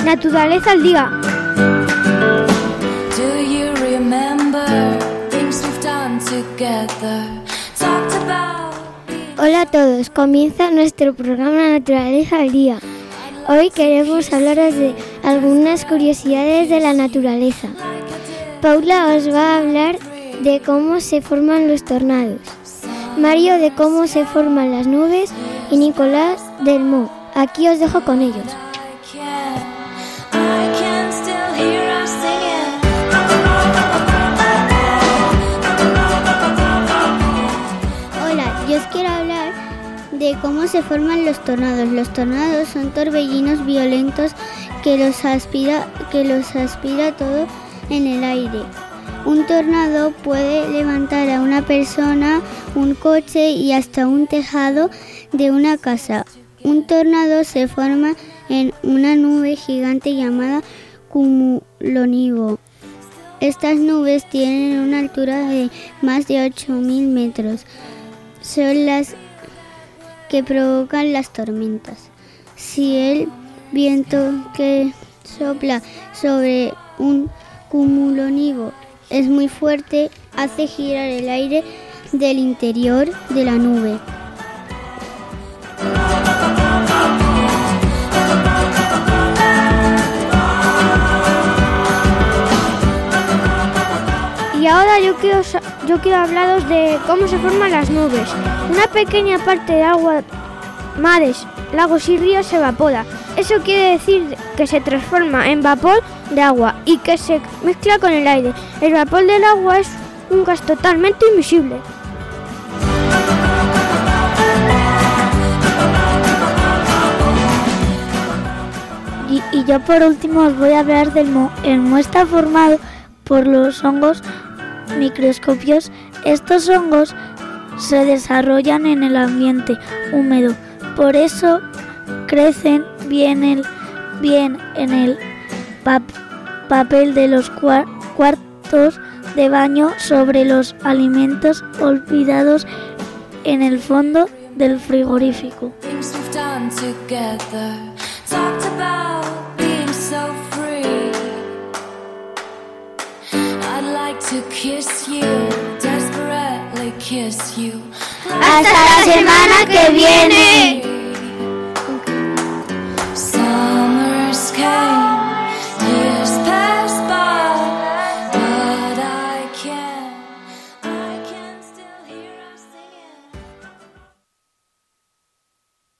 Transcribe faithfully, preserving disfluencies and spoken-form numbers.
Naturaleza al día. Do you remember things we've done together? Talked about. Hola a todos, comienza nuestro programa Naturaleza al día. Hoy queremos hablaros de algunas curiosidades de la naturaleza. Paula os va a hablar de cómo se forman los tornados, Mario de cómo se forman las nubes y Nicolás del Mo. Aquí os dejo con ellos. Hola, yo os quiero hablar de cómo se forman los tornados. Los tornados son torbellinos violentos que los aspira, que los aspira todo en el aire. Un tornado puede levantar a una persona, un coche y hasta un tejado de una casa. Un tornado se forma en una nube gigante llamada cumulonimbus. Estas nubes tienen una altura de más de ocho mil metros. Son las que provocan las tormentas. Si el viento que sopla sobre un cumulonimbus es muy fuerte, hace girar el aire del interior de la nube. Y ahora yo quiero, yo quiero hablaros de cómo se forman las nubes. Una pequeña parte de agua, mares, lagos y ríos se evapora. Eso quiere decir que se transforma en vapor de agua y que se mezcla con el aire. El vapor del agua es un gas totalmente invisible. Y, y yo por último os voy a hablar del moho. El moho está formado por los hongos microscopios. Estos hongos se desarrollan en el ambiente húmedo, por eso crecen bien, el, bien en el pap, papel de los cua, cuartos de baño, sobre los alimentos olvidados en el fondo del frigorífico. To kiss you, desperately kiss you. Hasta la semana que viene.